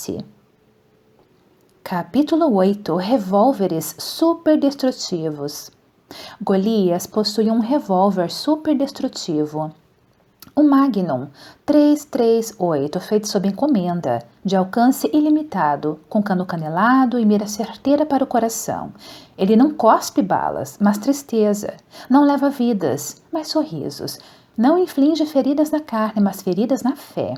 Apocalipse. Capítulo 8. Revólveres superdestrutivos. Golias possuía um revólver superdestrutivo. O Magnum 338, feito sob encomenda, de alcance ilimitado, com cano canelado e mira certeira para o coração. Ele não cospe balas, mas tristeza. Não leva vidas, mas sorrisos. Não inflige feridas na carne, mas feridas na fé.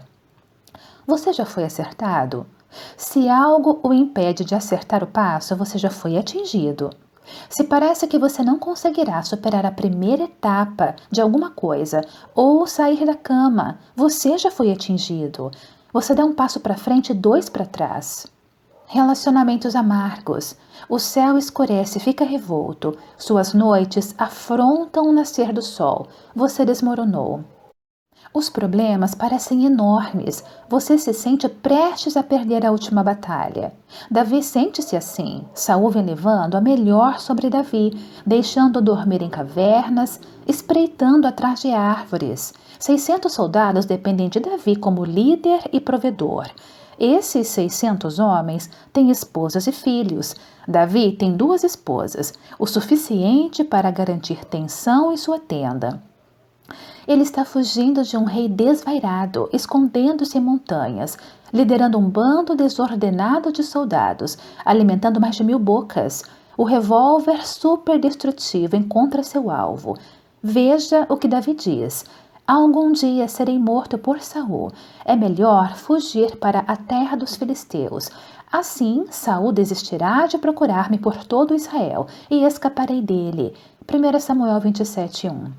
Você já foi acertado? Se algo o impede de acertar o passo, você já foi atingido. Se parece que você não conseguirá superar a primeira etapa de alguma coisa ou sair da cama, você já foi atingido. Você dá um passo para frente e 2 para trás. Relacionamentos amargos. O céu escurece, fica revolto. Suas noites afrontam o nascer do sol. Você desmoronou. Os problemas parecem enormes. Você se sente prestes a perder a última batalha. Davi sente-se assim. Saul vem levando a melhor sobre Davi, deixando-o dormir em cavernas, espreitando atrás de árvores. 600 soldados dependem de Davi como líder e provedor. Esses 600 homens têm esposas e filhos. Davi tem 2 esposas, o suficiente para garantir tensão em sua tenda. Ele está fugindo de um rei desvairado, escondendo-se em montanhas, liderando um bando desordenado de soldados, alimentando mais de 1000 bocas. O revólver superdestrutivo encontra seu alvo. Veja o que Davi diz. Algum dia serei morto por Saul. É melhor fugir para a terra dos filisteus. Assim, Saul desistirá de procurar-me por todo Israel e escaparei dele. 1 Samuel 27:1.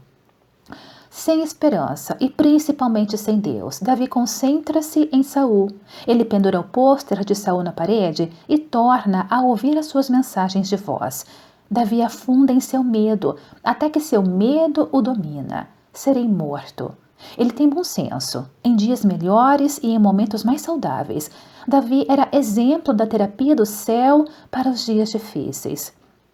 Sem esperança e principalmente sem Deus, Davi concentra-se em Saul. Ele pendura o pôster de Saul na parede e torna a ouvir as suas mensagens de voz. Davi afunda em seu medo, até que seu medo o domina. Serei morto. Ele tem bom senso. Em dias melhores e em momentos mais saudáveis, Davi era exemplo da terapia do céu para os dias difíceis.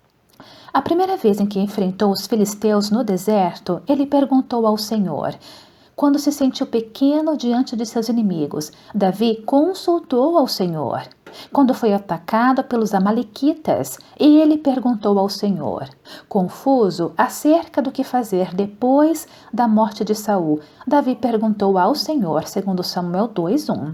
A primeira vez em que enfrentou os filisteus no deserto, ele perguntou ao Senhor. Quando se sentiu pequeno diante de seus inimigos, Davi consultou ao Senhor. Quando foi atacado pelos amalequitas, ele perguntou ao Senhor. Confuso acerca do que fazer depois da morte de Saul, Davi perguntou ao Senhor, segundo Samuel 2:1.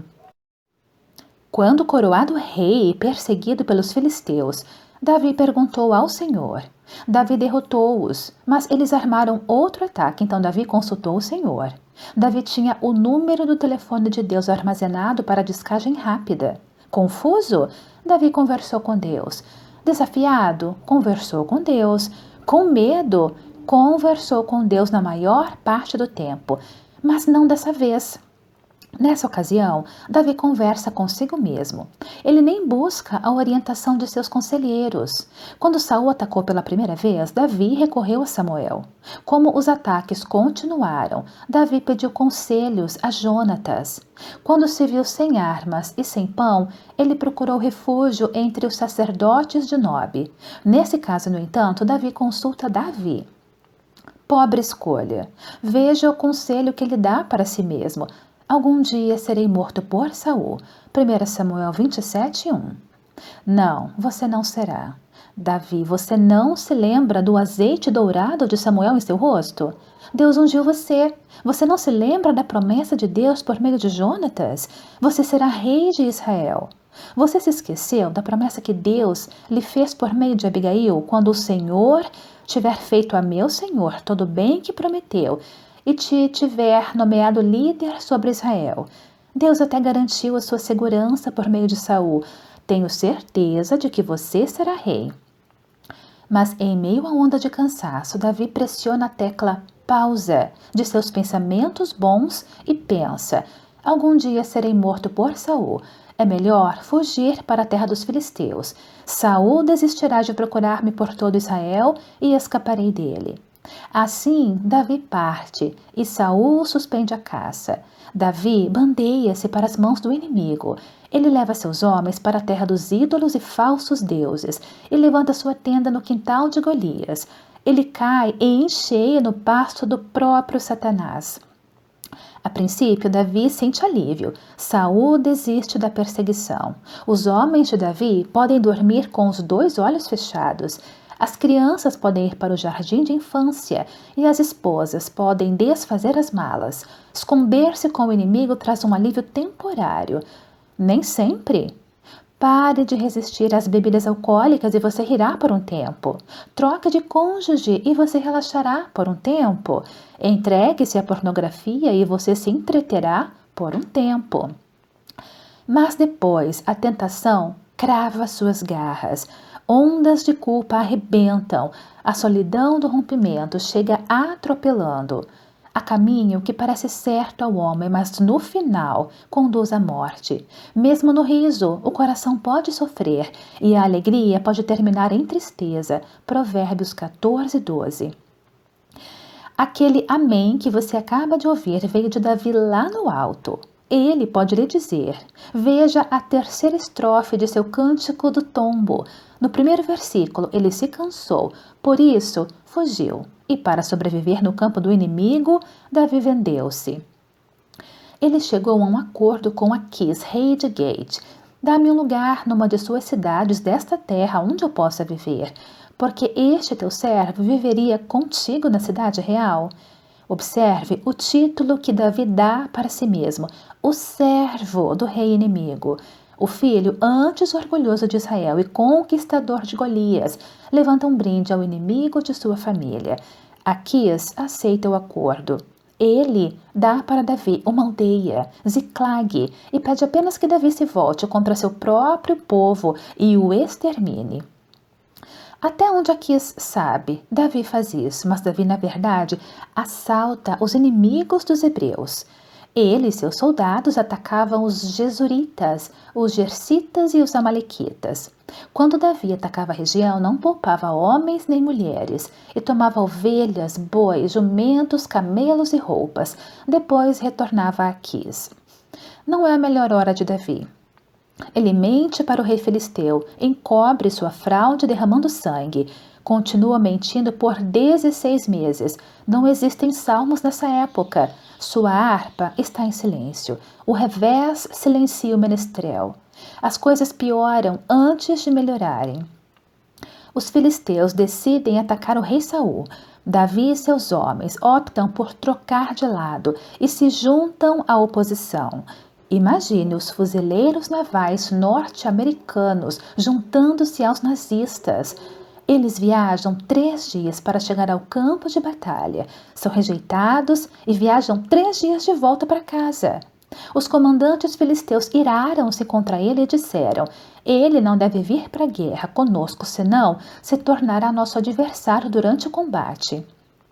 Quando coroado rei e perseguido pelos filisteus, Davi perguntou ao Senhor. Davi derrotou-os, mas eles armaram outro ataque, então Davi consultou o Senhor. Davi tinha o número do telefone de Deus armazenado para descagem rápida. Confuso? Davi conversou com Deus. Desafiado? Conversou com Deus. Com medo? Conversou com Deus na maior parte do tempo, mas não dessa vez. Nessa ocasião, Davi conversa consigo mesmo. Ele nem busca a orientação de seus conselheiros. Quando Saul atacou pela primeira vez, Davi recorreu a Samuel. Como os ataques continuaram, Davi pediu conselhos a Jonatas. Quando se viu sem armas e sem pão, ele procurou refúgio entre os sacerdotes de Nob. Nesse caso, no entanto, Davi consulta Davi. Pobre escolha. Veja o conselho que ele dá para si mesmo. Algum dia serei morto por Saul. 1 Samuel 27:1. Não, você não será. Davi, você não se lembra do azeite dourado de Samuel em seu rosto? Deus ungiu você. Você não se lembra da promessa de Deus por meio de Jonatas? Você será rei de Israel. Você se esqueceu da promessa que Deus lhe fez por meio de Abigail quando o Senhor tiver feito a meu Senhor todo o bem que prometeu e te tiver nomeado líder sobre Israel? Deus até garantiu a sua segurança por meio de Saul. Tenho certeza de que você será rei. Mas em meio à onda de cansaço, Davi pressiona a tecla pausa de seus pensamentos bons e pensa: algum dia serei morto por Saul. É melhor fugir para a terra dos filisteus. Saul desistirá de procurar-me por todo Israel e escaparei dele. Assim, Davi parte e Saul suspende a caça. Davi bandeia-se para as mãos do inimigo. Ele leva seus homens para a terra dos ídolos e falsos deuses e levanta sua tenda no quintal de Golias. Ele cai e encheia no pasto do próprio Satanás. A princípio, Davi sente alívio. Saul desiste da perseguição. Os homens de Davi podem dormir com os 2 olhos fechados. As crianças podem ir para o jardim de infância e as esposas podem desfazer as malas. Esconder-se com o inimigo traz um alívio temporário. Nem sempre. Pare de resistir às bebidas alcoólicas e você rirá por um tempo. Troque de cônjuge e você relaxará por um tempo. Entregue-se à pornografia e você se entreterá por um tempo. Mas depois a tentação crava suas garras. Ondas de culpa arrebentam. A solidão do rompimento chega atropelando. Há caminho que parece certo ao homem, mas no final conduz à morte. Mesmo no riso, o coração pode sofrer e a alegria pode terminar em tristeza. Provérbios 14:12. Aquele amém que você acaba de ouvir veio de Davi lá no alto. Ele pode lhe dizer: veja a 3ª estrofe de seu Cântico do Tombo. No primeiro versículo, ele se cansou, por isso fugiu. E para sobreviver no campo do inimigo, Davi vendeu-se. Ele chegou a um acordo com Aquis, rei de Gate. Dá-me um lugar numa de suas cidades desta terra onde eu possa viver, porque este teu servo viveria contigo na cidade real. Observe o título que Davi dá para si mesmo, o servo do rei inimigo. O filho, antes orgulhoso de Israel e conquistador de Golias, levanta um brinde ao inimigo de sua família. Aquis aceita o acordo. Ele dá para Davi uma aldeia, Ziclag, e pede apenas que Davi se volte contra seu próprio povo e o extermine. Até onde Aquis sabe, Davi faz isso, mas Davi, na verdade, assalta os inimigos dos hebreus. Ele e seus soldados atacavam os Gesuritas, os Gersitas e os Amalequitas. Quando Davi atacava a região, não poupava homens nem mulheres, e tomava ovelhas, bois, jumentos, camelos e roupas. Depois retornava a Aquis. Não é a melhor hora de Davi. Ele mente para o rei filisteu, encobre sua fraude derramando sangue. Continua mentindo por 16 meses. Não existem salmos nessa época. Sua harpa está em silêncio. O revés silencia o menestrel. As coisas pioram antes de melhorarem. Os filisteus decidem atacar o rei Saul. Davi e seus homens optam por trocar de lado e se juntam à oposição. Imagine os fuzileiros navais norte-americanos juntando-se aos nazistas. Eles viajam 3 dias para chegar ao campo de batalha. São rejeitados e viajam 3 dias de volta para casa. Os comandantes filisteus iraram-se contra ele e disseram: ele não deve vir para a guerra conosco, senão se tornará nosso adversário durante o combate.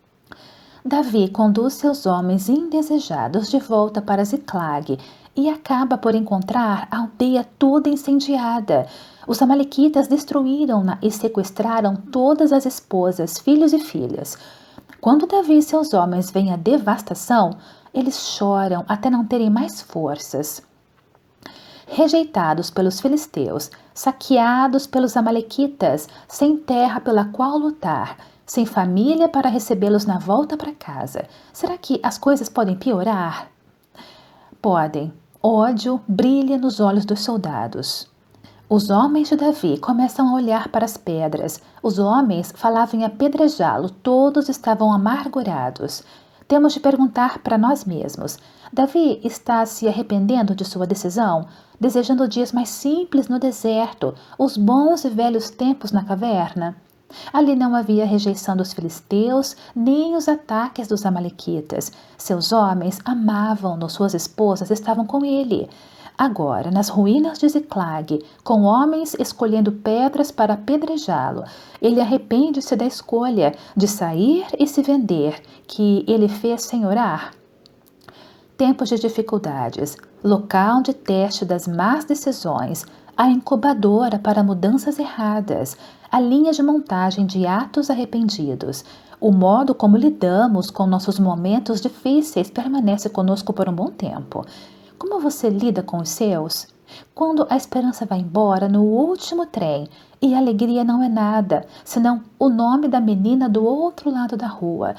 Davi conduz seus homens indesejados de volta para Ziclag e acaba por encontrar a aldeia toda incendiada. Os amalequitas destruíram-na e sequestraram todas as esposas, filhos e filhas. Quando Davi e seus homens veem a devastação, eles choram até não terem mais forças. Rejeitados pelos filisteus, saqueados pelos amalequitas, sem terra pela qual lutar, sem família para recebê-los na volta para casa. Será que as coisas podem piorar? Podem. Ódio brilha nos olhos dos soldados. Os homens de Davi começam a olhar para as pedras. Os homens falavam em apedrejá-lo, todos estavam amargurados. Temos de perguntar para nós mesmos: Davi está se arrependendo de sua decisão? Desejando dias mais simples no deserto, os bons e velhos tempos na caverna? Ali não havia rejeição dos filisteus, nem os ataques dos amalequitas. Seus homens amavam-no, suas esposas estavam com ele. Agora, nas ruínas de Ziclag, com homens escolhendo pedras para apedrejá-lo, ele arrepende-se da escolha de sair e se vender, que ele fez sem orar. Tempos de dificuldades, local de teste das más decisões, a incubadora para mudanças erradas, a linha de montagem de atos arrependidos. O modo como lidamos com nossos momentos difíceis permanece conosco por um bom tempo. Como você lida com os seus? Quando a esperança vai embora no último trem e a alegria não é nada, senão o nome da menina do outro lado da rua.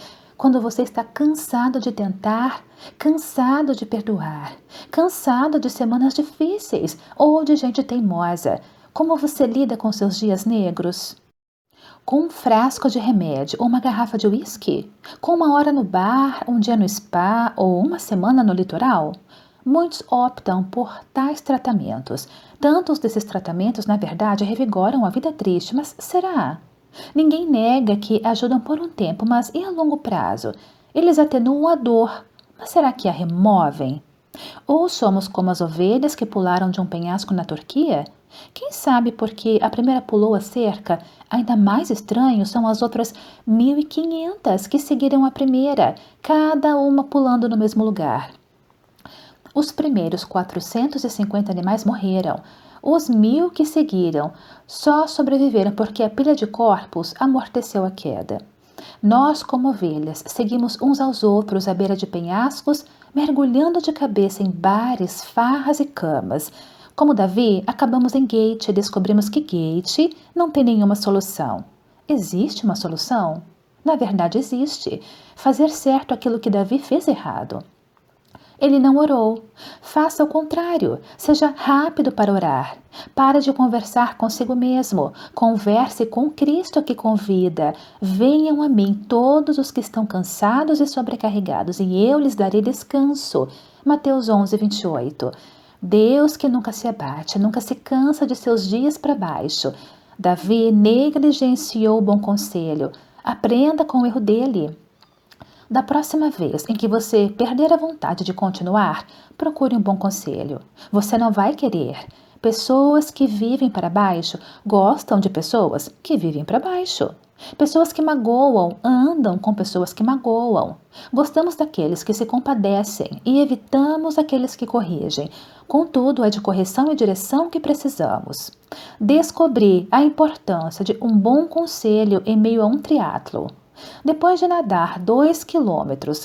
quando você está cansado de tentar, cansado de perdoar, cansado de semanas difíceis ou de gente teimosa. Como você lida com seus dias negros? Com um frasco de remédio ou uma garrafa de uísque? Com uma hora no bar, um dia no spa ou uma semana no litoral? Muitos optam por tais tratamentos. Tantos desses tratamentos, na verdade, revigoram a vida triste, mas será? Ninguém nega que ajudam por um tempo, mas e a longo prazo? Eles atenuam a dor, mas será que a removem? Ou somos como as ovelhas que pularam de um penhasco na Turquia? Quem sabe porque a primeira pulou a cerca, ainda mais estranho são as outras 1.500 que seguiram a primeira, cada uma pulando no mesmo lugar. Os primeiros 450 animais morreram. Os 1.000 que seguiram só sobreviveram porque a pilha de corpos amorteceu a queda. Nós, como ovelhas, seguimos uns aos outros à beira de penhascos, mergulhando de cabeça em bares, farras e camas. Como Davi, acabamos em Gate e descobrimos que Gate não tem nenhuma solução. Existe uma solução? Na verdade, existe. Fazer certo aquilo que Davi fez errado. Ele não orou. Faça o contrário. Seja rápido para orar. Pare de conversar consigo mesmo. Converse com Cristo que convida. Venham a mim todos os que estão cansados e sobrecarregados, e eu lhes darei descanso. Mateus 11, 28. Deus que nunca se abate, nunca se cansa de seus dias para baixo. Davi negligenciou o bom conselho. Aprenda com o erro dele. Da próxima vez em que você perder a vontade de continuar, procure um bom conselho. Você não vai querer. Pessoas que vivem para baixo gostam de pessoas que vivem para baixo. Pessoas que magoam andam com pessoas que magoam. Gostamos daqueles que se compadecem e evitamos aqueles que corrigem. Contudo, é de correção e direção que precisamos. Descobri a importância de um bom conselho em meio a um triatlo. Depois de nadar 2 quilômetros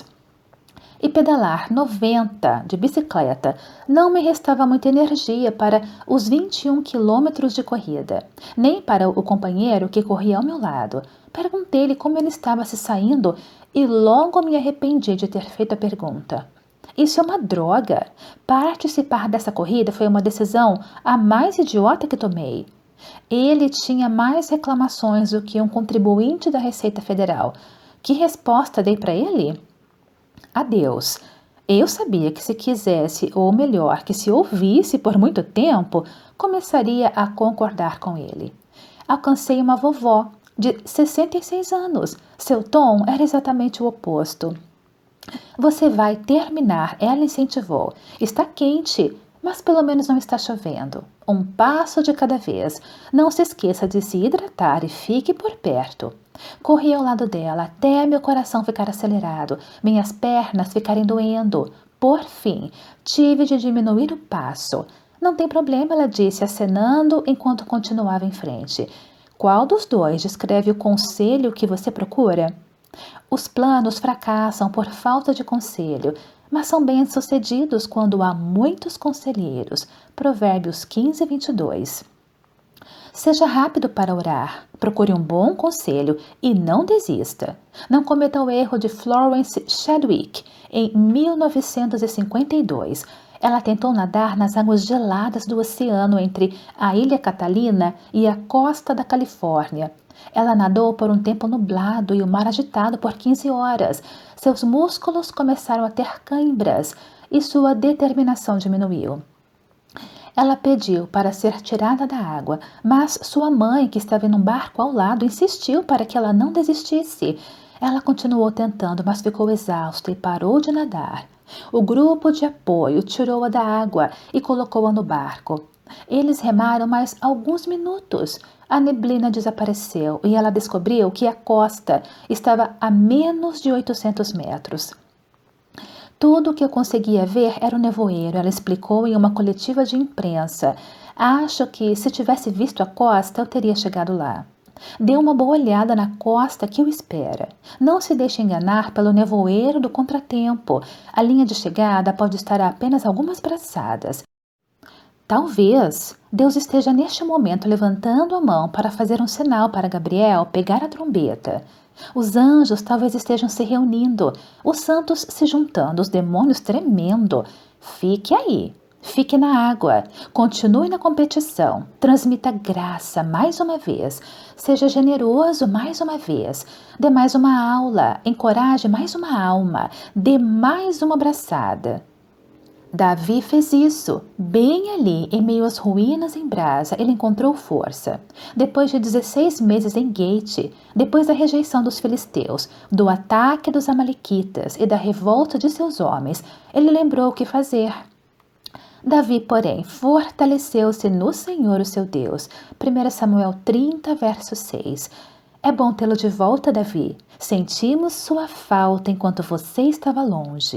e pedalar 90 de bicicleta, não me restava muita energia para os 21 quilômetros de corrida, nem para o companheiro que corria ao meu lado. Perguntei-lhe como ele estava se saindo e logo me arrependi de ter feito a pergunta. Isso é uma droga. Participar dessa corrida foi uma decisão a mais idiota que tomei. Ele tinha mais reclamações do que um contribuinte da Receita Federal. Que resposta dei para ele? Adeus. Eu sabia que se quisesse, ou melhor, que se ouvisse por muito tempo, começaria a concordar com ele. Alcancei uma vovó de 66 anos. Seu tom era exatamente o oposto. Você vai terminar, ela incentivou. Está quente, mas pelo menos não está chovendo. Um passo de cada vez. Não se esqueça de se hidratar e fique por perto. Corri ao lado dela até meu coração ficar acelerado, minhas pernas ficarem doendo. Por fim, tive de diminuir o passo. Não tem problema, ela disse, acenando enquanto continuava em frente. Qual dos dois descreve o conselho que você procura? Os planos fracassam por falta de conselho, mas são bem-sucedidos quando há muitos conselheiros. Provérbios 15, 22. Seja rápido para orar, procure um bom conselho e não desista. Não cometa o erro de Florence Chadwick em 1952. Ela tentou nadar nas águas geladas do oceano entre a Ilha Catalina e a costa da Califórnia. Ela nadou por um tempo nublado e o mar agitado por 15 horas. Seus músculos começaram a ter câimbras e sua determinação diminuiu. Ela pediu para ser tirada da água, mas sua mãe, que estava em um barco ao lado, insistiu para que ela não desistisse. Ela continuou tentando, mas ficou exausta e parou de nadar. O grupo de apoio tirou-a da água e colocou-a no barco. Eles remaram mais alguns minutos. A neblina desapareceu e ela descobriu que a costa estava a menos de 800 metros. Tudo o que eu conseguia ver era o nevoeiro, ela explicou em uma coletiva de imprensa. Acho que se tivesse visto a costa, eu teria chegado lá. Dê uma boa olhada na costa que o espera. Não se deixe enganar pelo nevoeiro do contratempo. A linha de chegada pode estar a apenas algumas braçadas. Talvez Deus esteja neste momento levantando a mão para fazer um sinal para Gabriel pegar a trombeta. Os anjos talvez estejam se reunindo, os santos se juntando, os demônios tremendo. Fique aí, fique na água, continue na competição, transmita graça mais uma vez, seja generoso mais uma vez, dê mais uma aula, encoraje mais uma alma, dê mais uma abraçada. Davi fez isso. Bem ali, em meio às ruínas em brasa, ele encontrou força. Depois de 16 meses em Gate, depois da rejeição dos filisteus, do ataque dos amalequitas e da revolta de seus homens, ele lembrou o que fazer. Davi, porém, fortaleceu-se no Senhor, o seu Deus. 1 Samuel 30, verso 6. É bom tê-lo de volta, Davi. Sentimos sua falta enquanto você estava longe.